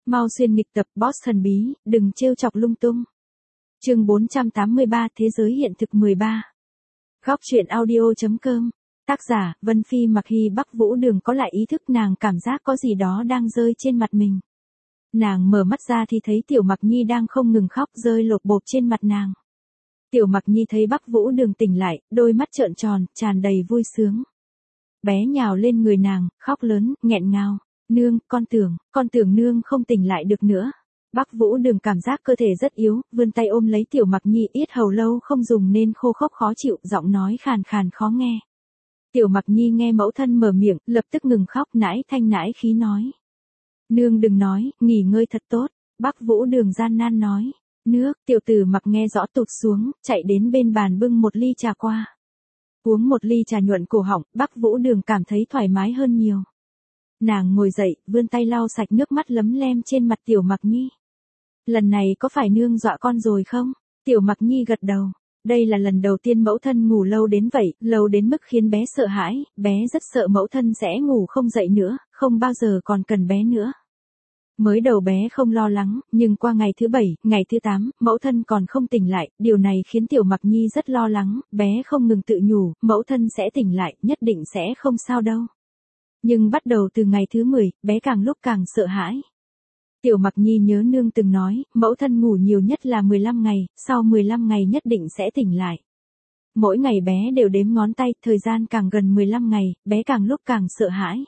Mau xuyên nghịch tập boss thần bí, đừng trêu chọc lung tung. Chương 483 Thế giới hiện thực 13. Góc truyện audio.com. Tác giả, Vân Phi Mặc Hy. Bắc Vũ Đường có lại ý thức nàng cảm giác có gì đó đang rơi trên mặt mình. Nàng mở mắt ra thì thấy Tiểu Mặc Nhi đang không ngừng khóc rơi lột bột trên mặt nàng. Tiểu Mặc Nhi thấy Bắc Vũ Đường tỉnh lại, đôi mắt trợn tròn, tràn đầy vui sướng. Bé nhào lên người nàng, khóc lớn, nghẹn ngào. Nương, con tưởng nương không tỉnh lại được nữa. Bắc Vũ Đường cảm giác cơ thể rất yếu, vươn tay ôm lấy Tiểu Mặc Nhi, yết hầu lâu không dùng nên khô khốc khó chịu, giọng nói khàn khàn khó nghe. Tiểu Mặc Nhi nghe mẫu thân mở miệng, lập tức ngừng khóc, nãi thanh nãi khí nói. Nương đừng nói, nghỉ ngơi thật tốt. Bắc Vũ Đường gian nan nói. Nước, Tiểu Tử Mặc nghe rõ tụt xuống, chạy đến bên bàn bưng một ly trà qua. Uống một ly trà nhuận cổ họng, Bắc Vũ Đường cảm thấy thoải mái hơn nhiều. Nàng ngồi dậy, vươn tay lau sạch nước mắt lấm lem trên mặt Tiểu Mặc Nhi. Lần này có phải nương dọa con rồi không? Tiểu Mặc Nhi gật đầu. Đây là lần đầu tiên mẫu thân ngủ lâu đến vậy, lâu đến mức khiến bé sợ hãi, bé rất sợ mẫu thân sẽ ngủ không dậy nữa, không bao giờ còn cần bé nữa. Mới đầu bé không lo lắng, nhưng qua ngày thứ 7, ngày thứ 8, mẫu thân còn không tỉnh lại, điều này khiến Tiểu Mặc Nhi rất lo lắng, bé không ngừng tự nhủ, mẫu thân sẽ tỉnh lại, nhất định sẽ không sao đâu. Nhưng bắt đầu từ ngày thứ 10, bé càng lúc càng sợ hãi. Tiểu Mặc Nhi nhớ nương từng nói, mẫu thân ngủ nhiều nhất là 15 ngày, sau 15 ngày nhất định sẽ tỉnh lại. Mỗi ngày bé đều đếm ngón tay, thời gian càng gần 15 ngày, bé càng lúc càng sợ hãi.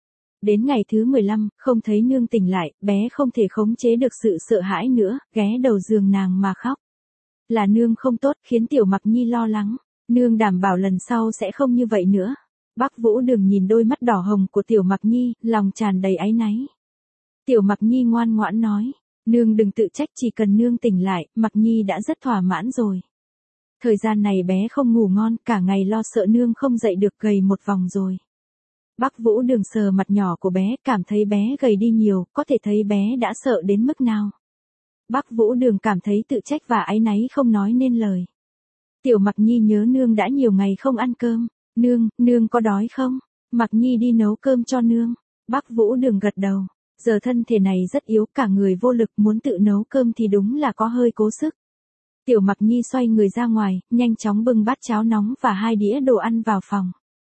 Đến ngày thứ 15, không thấy nương tỉnh lại, bé không thể khống chế được sự sợ hãi nữa, ghé đầu giường nàng mà khóc. Là nương không tốt, khiến Tiểu Mặc Nhi lo lắng. Nương đảm bảo lần sau sẽ không như vậy nữa. Bắc Vũ Đường nhìn đôi mắt đỏ hồng của Tiểu Mặc Nhi, lòng tràn đầy áy náy. Tiểu Mặc Nhi ngoan ngoãn nói, nương đừng tự trách, chỉ cần nương tỉnh lại, Mặc Nhi đã rất thỏa mãn rồi. Thời gian này bé không ngủ ngon, cả ngày lo sợ nương không dậy được, gầy một vòng rồi. Bắc Vũ Đường sờ mặt nhỏ của bé, cảm thấy bé gầy đi nhiều, có thể thấy bé đã sợ đến mức nào. Bắc Vũ Đường cảm thấy tự trách và áy náy không nói nên lời. Tiểu Mặc Nhi nhớ nương đã nhiều ngày không ăn cơm. Nương có đói không? Mặc Nhi đi nấu cơm cho nương. Bắc Vũ Đường gật đầu. Giờ thân thể này rất yếu, cả người vô lực, muốn tự nấu cơm thì đúng là có hơi cố sức. Tiểu Mặc Nhi xoay người ra ngoài, nhanh chóng bưng bát cháo nóng và 2 đĩa đồ ăn vào phòng.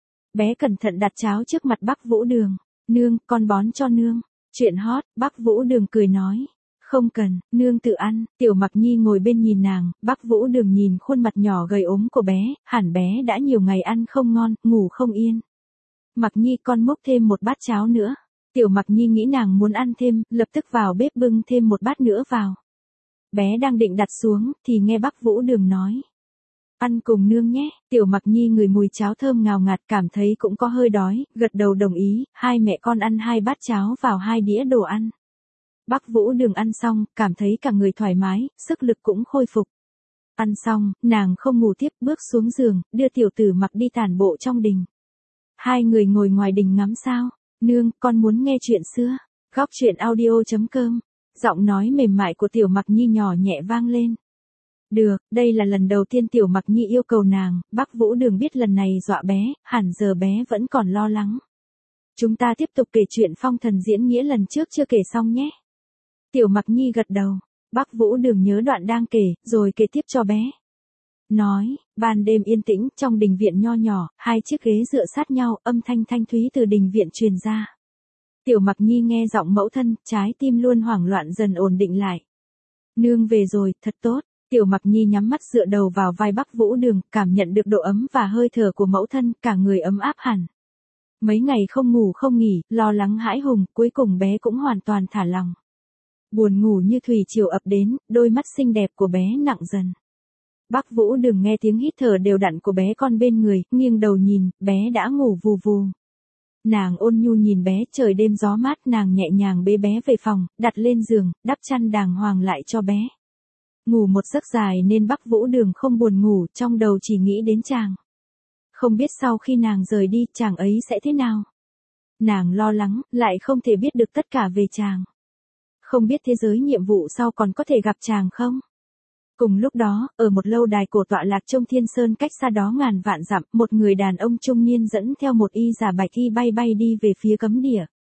Bé cẩn thận đặt cháo trước mặt Bắc Vũ Đường. Nương, con bón cho nương. Chuyện hot, Bắc Vũ Đường cười nói. Không cần, nương tự ăn. Tiểu Mặc Nhi ngồi bên nhìn nàng, Bắc Vũ Đường nhìn khuôn mặt nhỏ gầy ốm của bé, hẳn bé đã nhiều ngày ăn không ngon, ngủ không yên. Mặc Nhi, con múc thêm một bát cháo nữa. Tiểu Mặc Nhi nghĩ nàng muốn ăn thêm, lập tức vào bếp bưng thêm một bát nữa vào. Bé đang định đặt xuống, thì nghe Bắc Vũ Đường nói. Ăn cùng nương nhé. Tiểu Mặc Nhi ngửi mùi cháo thơm ngào ngạt, cảm thấy cũng có hơi đói, gật đầu đồng ý, hai mẹ con ăn 2 bát cháo vào 2 đĩa đồ ăn. Bắc Vũ Đường ăn xong, cảm thấy cả người thoải mái, sức lực cũng khôi phục. Ăn xong, nàng không ngủ tiếp, bước xuống giường, đưa Tiểu Tử Mặc đi tản bộ trong đình. Hai người ngồi ngoài đình ngắm sao. Nương, con muốn nghe chuyện xưa. Góc truyện audio.com. Giọng nói mềm mại của Tiểu Mặc Nhi nhỏ nhẹ vang lên. Được, đây là lần đầu tiên Tiểu Mặc Nhi yêu cầu nàng, Bắc Vũ Đường biết lần này dọa bé, hẳn giờ bé vẫn còn lo lắng. Chúng ta tiếp tục kể chuyện phong thần diễn nghĩa lần trước chưa kể xong nhé. Tiểu Mặc Nhi gật đầu. Bắc Vũ Đường nhớ đoạn đang kể, rồi kể tiếp cho bé. Nói, ban đêm yên tĩnh, trong đình viện nho nhỏ, 2 chiếc ghế dựa sát nhau, âm thanh thanh thúy từ đình viện truyền ra. Tiểu Mặc Nhi nghe giọng mẫu thân, trái tim luôn hoảng loạn dần ổn định lại. Nương về rồi, thật tốt. Tiểu Mặc Nhi nhắm mắt dựa đầu vào vai Bắc Vũ Đường, cảm nhận được độ ấm và hơi thở của mẫu thân, cả người ấm áp hẳn. Mấy ngày không ngủ không nghỉ, lo lắng hãi hùng, cuối cùng bé cũng hoàn toàn thả lòng. Buồn ngủ như thủy triều ập đến, đôi mắt xinh đẹp của bé nặng dần. Bắc Vũ Đường nghe tiếng hít thở đều đặn của bé con bên người, nghiêng đầu nhìn, bé đã ngủ vù vù. Nàng ôn nhu nhìn bé, trời đêm gió mát, nàng nhẹ nhàng bế bé về phòng, đặt lên giường, đắp chăn đàng hoàng lại cho bé. Ngủ một giấc dài nên Bắc Vũ Đường không buồn ngủ, trong đầu chỉ nghĩ đến chàng. Không biết sau khi nàng rời đi, chàng ấy sẽ thế nào. Nàng lo lắng, lại không thể biết được tất cả về chàng. Không biết thế giới nhiệm vụ sau còn có thể gặp chàng không? Cùng lúc đó, ở một lâu đài cổ tọa lạc trong Thiên Sơn cách xa đó ngàn vạn dặm, một người đàn ông trung niên dẫn theo một y giả bạch y bay bay đi về phía cấm địa.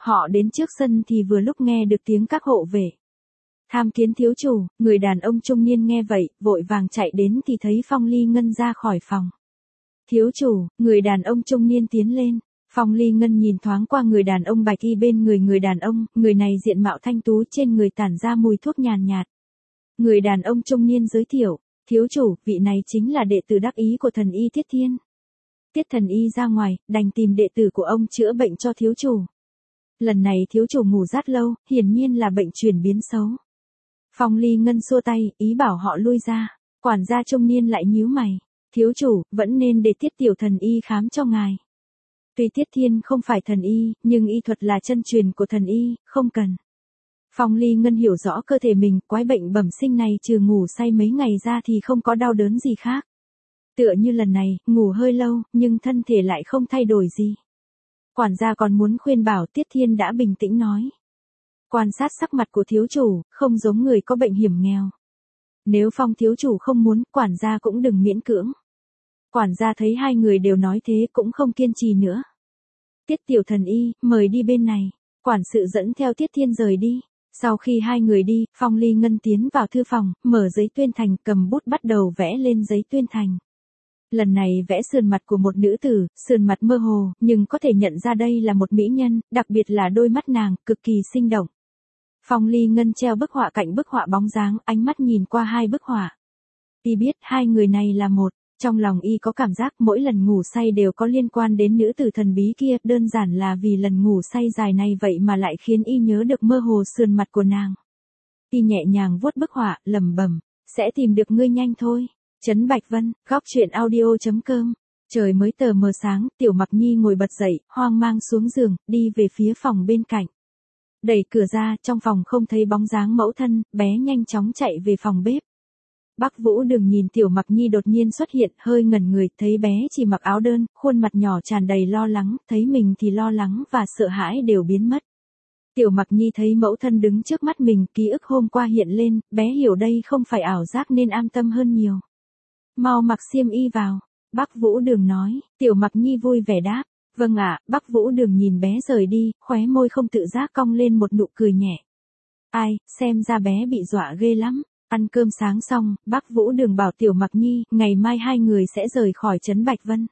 Họ đến trước sân thì vừa lúc nghe được tiếng các hộ vệ. Tham kiến thiếu chủ, người đàn ông trung niên nghe vậy, vội vàng chạy đến thì thấy Phong Ly Ngân ra khỏi phòng. Thiếu chủ, người đàn ông trung niên tiến lên. Phong Ly Ngân nhìn thoáng qua người đàn ông bạch y bên người đàn ông, người này diện mạo thanh tú, trên người tản ra mùi thuốc nhàn nhạt. Người đàn ông trung niên giới thiệu, thiếu chủ, vị này chính là đệ tử đắc ý của thần y Tiết Thiên. Tiết thần y ra ngoài, đành tìm đệ tử của ông chữa bệnh cho thiếu chủ. Lần này thiếu chủ ngủ rất lâu, hiển nhiên là bệnh chuyển biến xấu. Phong Ly Ngân xua tay, ý bảo họ lui ra. Quản gia trung niên lại nhíu mày. Thiếu chủ, vẫn nên để Tiết tiểu thần y khám cho ngài. Tuy Tiết Thiên không phải thần y, nhưng y thuật là chân truyền của thần y, không cần. Phong Ly Ngân hiểu rõ cơ thể mình, quái bệnh bẩm sinh này trừ ngủ say mấy ngày ra thì không có đau đớn gì khác. Tựa như lần này, ngủ hơi lâu, nhưng thân thể lại không thay đổi gì. Quản gia còn muốn khuyên bảo, Tiết Thiên đã bình tĩnh nói. Quan sát sắc mặt của thiếu chủ, không giống người có bệnh hiểm nghèo. Nếu Phong thiếu chủ không muốn, quản gia cũng đừng miễn cưỡng. Quản gia thấy hai người đều nói thế cũng không kiên trì nữa. Tiết tiểu thần y, mời đi bên này. Quản sự dẫn theo Tiết Thiên rời đi. Sau khi hai người đi, Phong Ly Ngân tiến vào thư phòng, mở giấy tuyên thành, cầm bút bắt đầu vẽ lên giấy tuyên thành. Lần này vẽ sườn mặt của một nữ tử, sườn mặt mơ hồ, nhưng có thể nhận ra đây là một mỹ nhân, đặc biệt là đôi mắt nàng, cực kỳ sinh động. Phong Ly Ngân treo bức họa cạnh bức họa bóng dáng, ánh mắt nhìn qua hai bức họa. Y biết hai người này là một, trong lòng y có cảm giác mỗi lần ngủ say đều có liên quan đến nữ tử thần bí kia, đơn giản là vì lần ngủ say dài này vậy mà lại khiến y nhớ được mơ hồ sườn mặt của nàng. Y nhẹ nhàng vuốt bức họa, lẩm bẩm, sẽ tìm được ngươi nhanh thôi. Trấn Bạch Vân, góc truyện audio.com. Trời mới tờ mờ sáng, Tiểu Mặc Nhi ngồi bật dậy, hoang mang xuống giường, đi về phía phòng bên cạnh. Đẩy cửa ra, trong phòng không thấy bóng dáng mẫu thân, bé nhanh chóng chạy về phòng bếp. Bắc Vũ Đường nhìn Tiểu Mặc Nhi đột nhiên xuất hiện, hơi ngẩn người, thấy bé chỉ mặc áo đơn, khuôn mặt nhỏ tràn đầy lo lắng, thấy mình thì lo lắng và sợ hãi đều biến mất. Tiểu Mặc Nhi thấy mẫu thân đứng trước mắt mình, ký ức hôm qua hiện lên, bé hiểu đây không phải ảo giác nên an tâm hơn nhiều. Mau mặc xiêm y vào, Bắc Vũ Đường nói. Tiểu Mặc Nhi vui vẻ đáp, vâng ạ. Bắc Vũ Đường nhìn bé rời đi, khóe môi không tự giác cong lên một nụ cười nhẹ. Ai, xem ra bé bị dọa ghê lắm. Ăn cơm sáng xong, Bắc Vũ Đường bảo Tiểu Mặc Nhi, ngày mai hai người sẽ rời khỏi trấn Bạch Vân.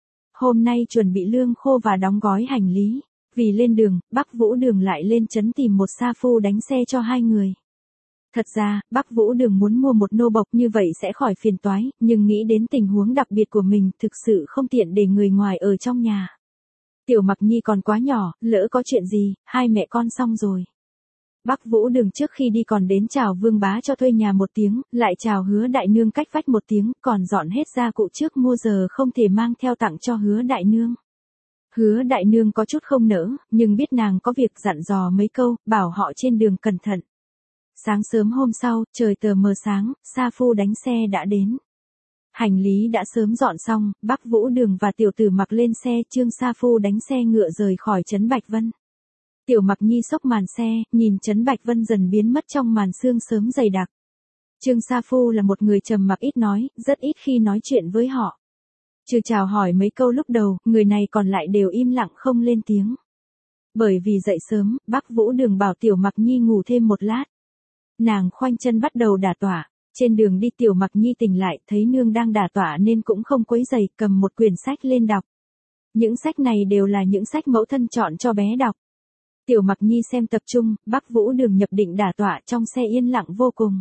Hôm nay chuẩn bị lương khô và đóng gói hành lý. Vì lên đường, Bắc Vũ Đường lại lên trấn tìm một sa phu đánh xe cho hai người. Thật ra, Bắc Vũ Đường muốn mua một nô bộc như vậy sẽ khỏi phiền toái, nhưng nghĩ đến tình huống đặc biệt của mình, thực sự không tiện để người ngoài ở trong nhà. Tiểu Mặc Nhi còn quá nhỏ, lỡ có chuyện gì, hai mẹ con xong rồi. Bắc Vũ Đường trước khi đi còn đến chào Vương Bá cho thuê nhà một tiếng, lại chào Hứa Đại Nương cách vách một tiếng, còn dọn hết gia cụ trước mua giờ không thể mang theo tặng cho Hứa Đại Nương. Hứa Đại Nương có chút không nỡ, nhưng biết nàng có việc dặn dò mấy câu, bảo họ trên đường cẩn thận. Sáng sớm hôm sau, trời tờ mờ sáng, sa phu đánh xe đã đến. Hành lý đã sớm dọn xong, Bắc Vũ Đường và tiểu tử Mặc lên xe, Trương sa phu đánh xe ngựa rời khỏi trấn Bạch Vân. Tiểu Mặc Nhi xốc màn xe, nhìn trấn Bạch Vân dần biến mất trong màn sương sớm dày đặc. Trương sa phu là một người trầm mặc ít nói, rất ít khi nói chuyện với họ. Trừ chào hỏi mấy câu lúc đầu, người này còn lại đều im lặng không lên tiếng. Bởi vì dậy sớm, Bắc Vũ Đường bảo Tiểu Mặc Nhi ngủ thêm một lát. Nàng khoanh chân bắt đầu đả tọa, trên đường đi Tiểu Mặc Nhi tỉnh lại, thấy nương đang đả tọa nên cũng không quấy rầy, cầm một quyển sách lên đọc. Những sách này đều là những sách mẫu thân chọn cho bé đọc. Tiểu Mặc Nhi xem tập trung, Bắc Vũ Đường nhập định đả tọa, trong xe yên lặng vô cùng.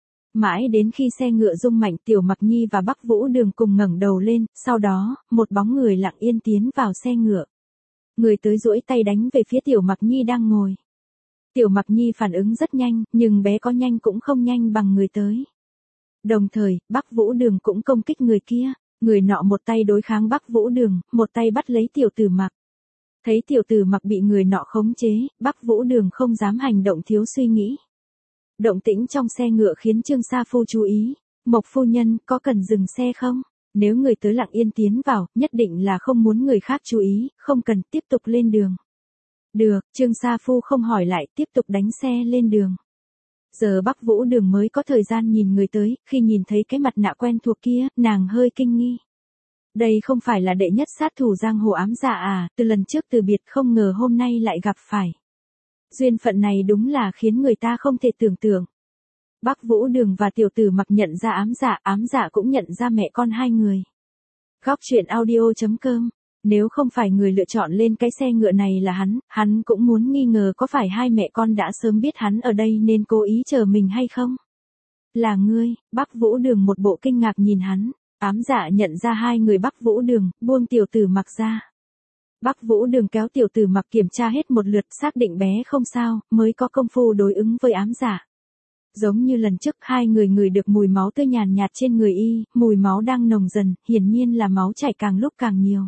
Mãi đến khi xe ngựa rung mạnh, Tiểu Mặc Nhi và Bắc Vũ Đường cùng ngẩng đầu lên, sau đó, một bóng người lặng yên tiến vào xe ngựa. Người tới duỗi tay đánh về phía Tiểu Mặc Nhi đang ngồi. Tiểu Mặc Nhi phản ứng rất nhanh, nhưng bé có nhanh cũng không nhanh bằng người tới. Đồng thời, Bắc Vũ Đường cũng công kích người kia, người nọ một tay đối kháng Bắc Vũ Đường, một tay bắt lấy tiểu tử Mặc. Thấy tiểu tử Mặc bị người nọ khống chế, Bắc Vũ Đường không dám hành động thiếu suy nghĩ. Động tĩnh trong xe ngựa khiến Trương sa phu chú ý, Mộc phu nhân, có cần dừng xe không? Nếu người tới lặng yên tiến vào, nhất định là không muốn người khác chú ý, không cần, tiếp tục lên đường. Được, Trương sa phu không hỏi lại, tiếp tục đánh xe lên đường. Giờ Bắc Vũ Đường mới có thời gian nhìn người tới, khi nhìn thấy cái mặt nạ quen thuộc kia, nàng hơi kinh nghi. Đây không phải là đệ nhất sát thủ giang hồ ám dạ à, từ lần trước từ biệt không ngờ hôm nay lại gặp phải. Duyên phận này đúng là khiến người ta không thể tưởng tượng. Bắc Vũ Đường và Tiểu Tử Mặc nhận ra ám dạ cũng nhận ra mẹ con hai người. Góc truyện audio.com. Nếu không phải người lựa chọn lên cái xe ngựa này là hắn cũng muốn nghi ngờ có phải hai mẹ con đã sớm biết hắn ở đây nên cố ý chờ mình hay không. Là ngươi, Bắc Vũ Đường một bộ kinh ngạc nhìn hắn. Ám dạ nhận ra hai người Bắc Vũ Đường, buông Tiểu Tử Mặc ra. Bắc Vũ Đường kéo Tiểu Tử Mặc kiểm tra hết một lượt, xác định bé không sao, mới có công phu đối ứng với ám dạ. Giống như lần trước hai người ngửi được mùi máu tươi nhàn nhạt trên người y, mùi máu đang nồng dần, hiển nhiên là máu chảy càng lúc càng nhiều.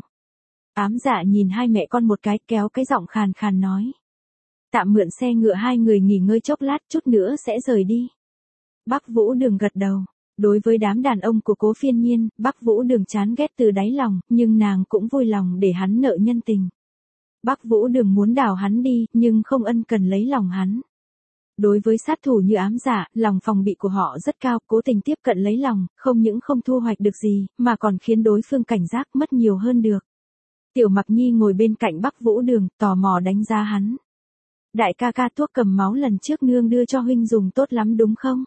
Ám dạ nhìn hai mẹ con một cái, kéo cái giọng khàn khàn nói. Tạm mượn xe ngựa hai người nghỉ ngơi chốc lát, chút nữa sẽ rời đi. Bắc Vũ Đường gật đầu. Đối với đám đàn ông của Cố Phiên Nhiên, Bắc Vũ Đường chán ghét từ đáy lòng, nhưng nàng cũng vui lòng để hắn nợ nhân tình. Bắc Vũ Đường muốn đào hắn đi, nhưng không ân cần lấy lòng hắn. Đối với sát thủ như ám dạ, lòng phòng bị của họ rất cao, cố tình tiếp cận lấy lòng, không những không thu hoạch được gì, mà còn khiến đối phương cảnh giác mất nhiều hơn được. Tiểu Mặc Nhi ngồi bên cạnh Bắc Vũ Đường, tò mò đánh giá hắn. Đại ca ca, thuốc cầm máu lần trước nương đưa cho huynh dùng tốt lắm đúng không?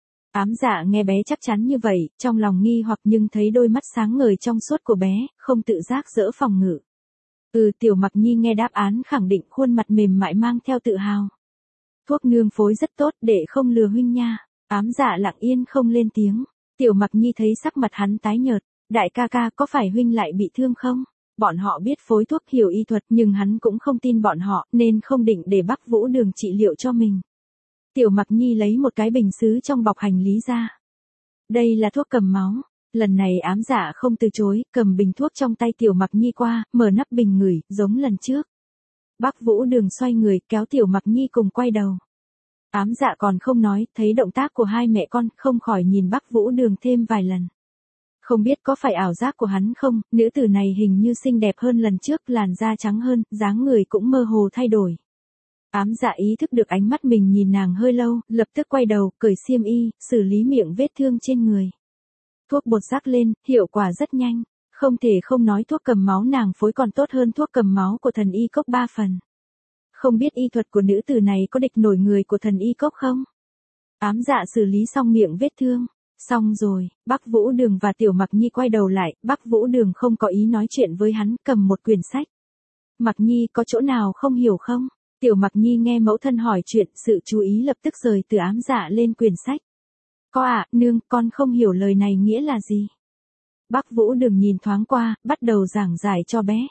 Ám dạ nghe bé chắc chắn như vậy, trong lòng nghi hoặc nhưng thấy đôi mắt sáng ngời trong suốt của bé, không tự giác dỡ phòng ngự. Tiểu Mặc Nhi nghe đáp án khẳng định, khuôn mặt mềm mại mang theo tự hào. Thuốc nương phối rất tốt, để không lừa huynh nha. Ám dạ lặng yên không lên tiếng. Tiểu Mặc Nhi thấy sắc mặt hắn tái nhợt. Đại ca ca, có phải huynh lại bị thương không? Bọn họ biết phối thuốc, hiểu y thuật, nhưng hắn cũng không tin bọn họ, nên không định để Bắc Vũ Đường trị liệu cho mình. Tiểu Mặc Nhi lấy một cái bình sứ trong bọc hành lý ra. Đây là thuốc cầm máu. Lần này ám dạ không từ chối, cầm bình thuốc trong tay Tiểu Mặc Nhi qua, mở nắp bình ngửi, giống lần trước. Bắc Vũ Đường xoay người, kéo Tiểu Mặc Nhi cùng quay đầu. Ám dạ còn không nói, thấy động tác của hai mẹ con, không khỏi nhìn Bắc Vũ Đường thêm vài lần. Không biết có phải ảo giác của hắn không, nữ tử này hình như xinh đẹp hơn lần trước, làn da trắng hơn, dáng người cũng mơ hồ thay đổi. Ám dạ ý thức được ánh mắt mình nhìn nàng hơi lâu, lập tức quay đầu, cởi xiêm y, xử lý miệng vết thương trên người. Thuốc bột rắc lên, hiệu quả rất nhanh. Không thể không nói thuốc cầm máu nàng phối còn tốt hơn thuốc cầm máu của thần y cốc 3 phần. Không biết y thuật của nữ tử này có địch nổi người của thần y cốc không? Ám dạ xử lý xong miệng vết thương. Xong rồi, Bắc Vũ Đường và Tiểu Mặc Nhi quay đầu lại, Bắc Vũ Đường không có ý nói chuyện với hắn, cầm một quyển sách. Mặc Nhi, có chỗ nào không hiểu không? Tiểu Mặc Nhi nghe mẫu thân hỏi chuyện, sự chú ý lập tức rời từ ám dạ lên quyển sách. Có ạ, nương, con không hiểu lời này nghĩa là gì. Bắc Vũ Đường nhìn thoáng qua, bắt đầu giảng giải cho bé.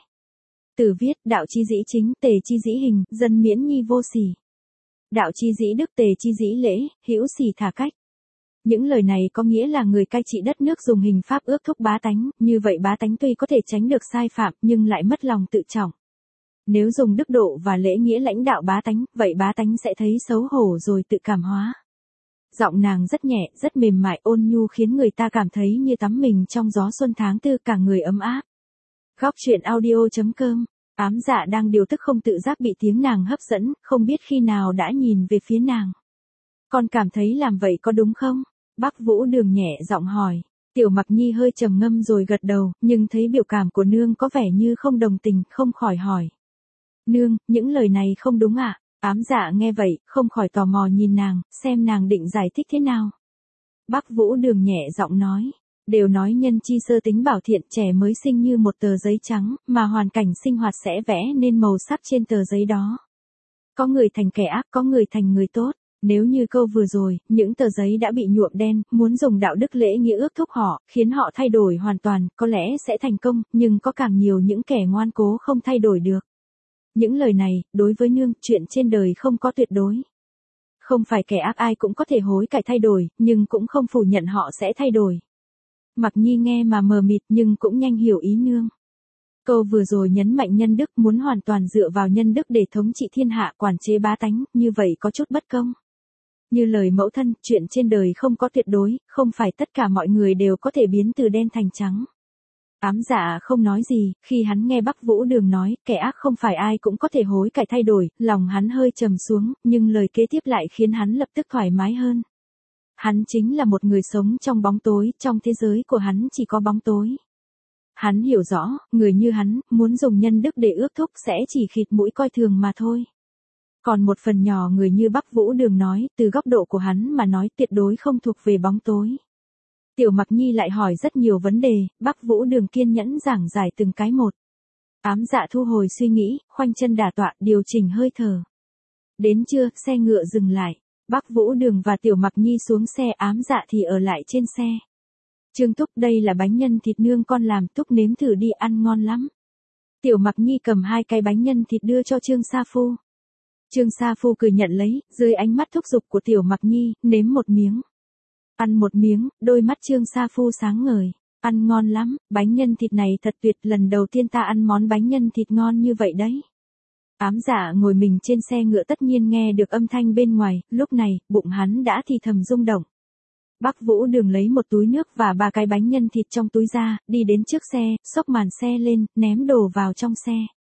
Từ viết, đạo chi dĩ chính, tề chi dĩ hình, dân miễn nhi vô sỉ. Đạo chi dĩ đức, tề chi dĩ lễ, hữu sỉ thả cách. Những lời này có nghĩa là người cai trị đất nước dùng hình pháp ước thúc bá tánh, như vậy bá tánh tuy có thể tránh được sai phạm nhưng lại mất lòng tự trọng. Nếu dùng đức độ và lễ nghĩa lãnh đạo bá tánh, vậy bá tánh sẽ thấy xấu hổ rồi tự cảm hóa. Giọng nàng rất nhẹ, rất mềm mại, ôn nhu khiến người ta cảm thấy như tắm mình trong gió xuân tháng tư, cả người ấm áp. Góc truyện audio.com. Ám dạ đang điều tức không tự giác bị tiếng nàng hấp dẫn, không biết khi nào đã nhìn về phía nàng. Con cảm thấy làm vậy có đúng không? Bắc Vũ Đường nhẹ giọng hỏi. Tiểu Mặc Nhi hơi trầm ngâm rồi gật đầu, nhưng thấy biểu cảm của nương có vẻ như không đồng tình, không khỏi hỏi. Nương, những lời này không đúng ạ? Ám dạ nghe vậy, không khỏi tò mò nhìn nàng, xem nàng định giải thích thế nào. Bắc Vũ Đường nhẹ giọng nói. Đều nói nhân chi sơ tính bảo thiện, trẻ mới sinh như một tờ giấy trắng, mà hoàn cảnh sinh hoạt sẽ vẽ nên màu sắc trên tờ giấy đó. Có người thành kẻ ác, có người thành người tốt. Nếu như câu vừa rồi, những tờ giấy đã bị nhuộm đen, muốn dùng đạo đức lễ nghĩa ước thúc họ, khiến họ thay đổi hoàn toàn, có lẽ sẽ thành công, nhưng có càng nhiều những kẻ ngoan cố không thay đổi được. Những lời này, đối với nương, chuyện trên đời không có tuyệt đối. Không phải kẻ ác ai cũng có thể hối cải thay đổi, nhưng cũng không phủ nhận họ sẽ thay đổi. Mặc Nhi nghe mà mờ mịt nhưng cũng nhanh hiểu ý nương. Câu vừa rồi nhấn mạnh nhân đức, muốn hoàn toàn dựa vào nhân đức để thống trị thiên hạ, quản chế bá tánh, như vậy có chút bất công. Như lời mẫu thân, chuyện trên đời không có tuyệt đối, không phải tất cả mọi người đều có thể biến từ đen thành trắng. Ám dạ không nói gì, khi hắn nghe Bắc Vũ Đường nói, kẻ ác không phải ai cũng có thể hối cải thay đổi, lòng hắn hơi trầm xuống, nhưng lời kế tiếp lại khiến hắn lập tức thoải mái hơn. Hắn chính là một người sống trong bóng tối, trong thế giới của hắn chỉ có bóng tối. Hắn hiểu rõ, người như hắn, muốn dùng nhân đức để ước thúc sẽ chỉ khịt mũi coi thường mà thôi. Còn một phần nhỏ người như Bắc Vũ Đường nói, từ góc độ của hắn mà nói tuyệt đối không thuộc về bóng tối. Tiểu Mặc Nhi lại hỏi rất nhiều vấn đề, Bắc Vũ Đường kiên nhẫn giảng giải từng cái một. Ám Dạ thu hồi suy nghĩ, khoanh chân đả tọa, điều chỉnh hơi thở. Đến trưa, xe ngựa dừng lại. Bắc Vũ Đường và Tiểu Mặc Nhi xuống xe, Ám Dạ thì ở lại trên xe. Trương Túc, đây là bánh nhân thịt nương con làm, Túc nếm thử đi, ăn ngon lắm. Tiểu Mặc Nhi cầm 2 cái bánh nhân thịt đưa cho Trương Sa Phu. Trương Sa Phu cười nhận lấy, dưới ánh mắt thúc giục của Tiểu Mặc Nhi, nếm một miếng. Ăn một miếng, đôi mắt Trương Sa Phu sáng ngời. Ăn ngon lắm, bánh nhân thịt này thật tuyệt, lần đầu tiên ta ăn món bánh nhân thịt ngon như vậy đấy. Ám Dạ ngồi mình trên xe ngựa tất nhiên nghe được âm thanh bên ngoài, lúc này, bụng hắn đã thì thầm rung động. Bắc Vũ Đường lấy một túi nước và 3 cái bánh nhân thịt trong túi ra, đi đến trước xe, xốc màn xe lên, ném đồ vào trong xe.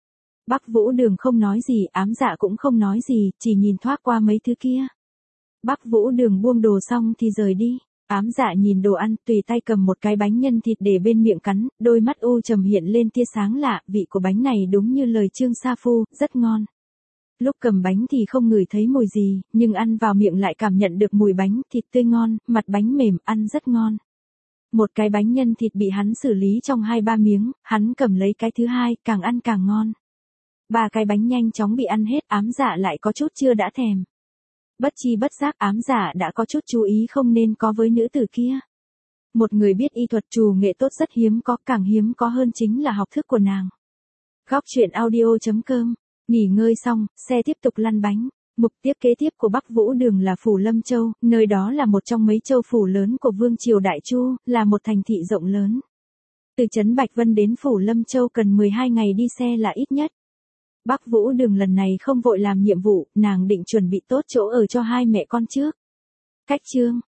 Bắc Vũ Đường không nói gì, Ám Dạ cũng không nói gì, chỉ nhìn thoáng qua mấy thứ kia. Bắc Vũ Đường buông đồ xong thì rời đi. Ám Dạ nhìn đồ ăn, tùy tay cầm một cái bánh nhân thịt để bên miệng cắn, đôi mắt u trầm hiện lên tia sáng lạ, vị của bánh này đúng như lời Trương Sa Phu, rất ngon. Lúc cầm bánh thì không ngửi thấy mùi gì, nhưng ăn vào miệng lại cảm nhận được mùi bánh, thịt tươi ngon, mặt bánh mềm, ăn rất ngon. Một cái bánh nhân thịt bị hắn xử lý trong 2-3 miếng, hắn cầm lấy cái thứ hai, càng ăn càng ngon. 3 cái bánh nhanh chóng bị ăn hết, Ám Dạ lại có chút chưa đã thèm. Bất chi bất giác Ám Dạ đã có chút chú ý không nên có với nữ tử kia. Một người biết y thuật trù nghệ tốt rất hiếm có, càng hiếm có hơn chính là học thức của nàng. Góc truyện audio.com. Nghỉ ngơi xong, xe tiếp tục lăn bánh. Mục tiêu kế tiếp của Bắc Vũ Đường là Phủ Lâm Châu, nơi đó là một trong mấy châu phủ lớn của Vương triều Đại Chu, là một thành thị rộng lớn. Từ trấn Bạch Vân đến Phủ Lâm Châu cần 12 ngày đi xe là ít nhất. Bắc Vũ Đường lần này không vội làm nhiệm vụ, nàng định chuẩn bị tốt chỗ ở cho 2 mẹ con trước. Cách chương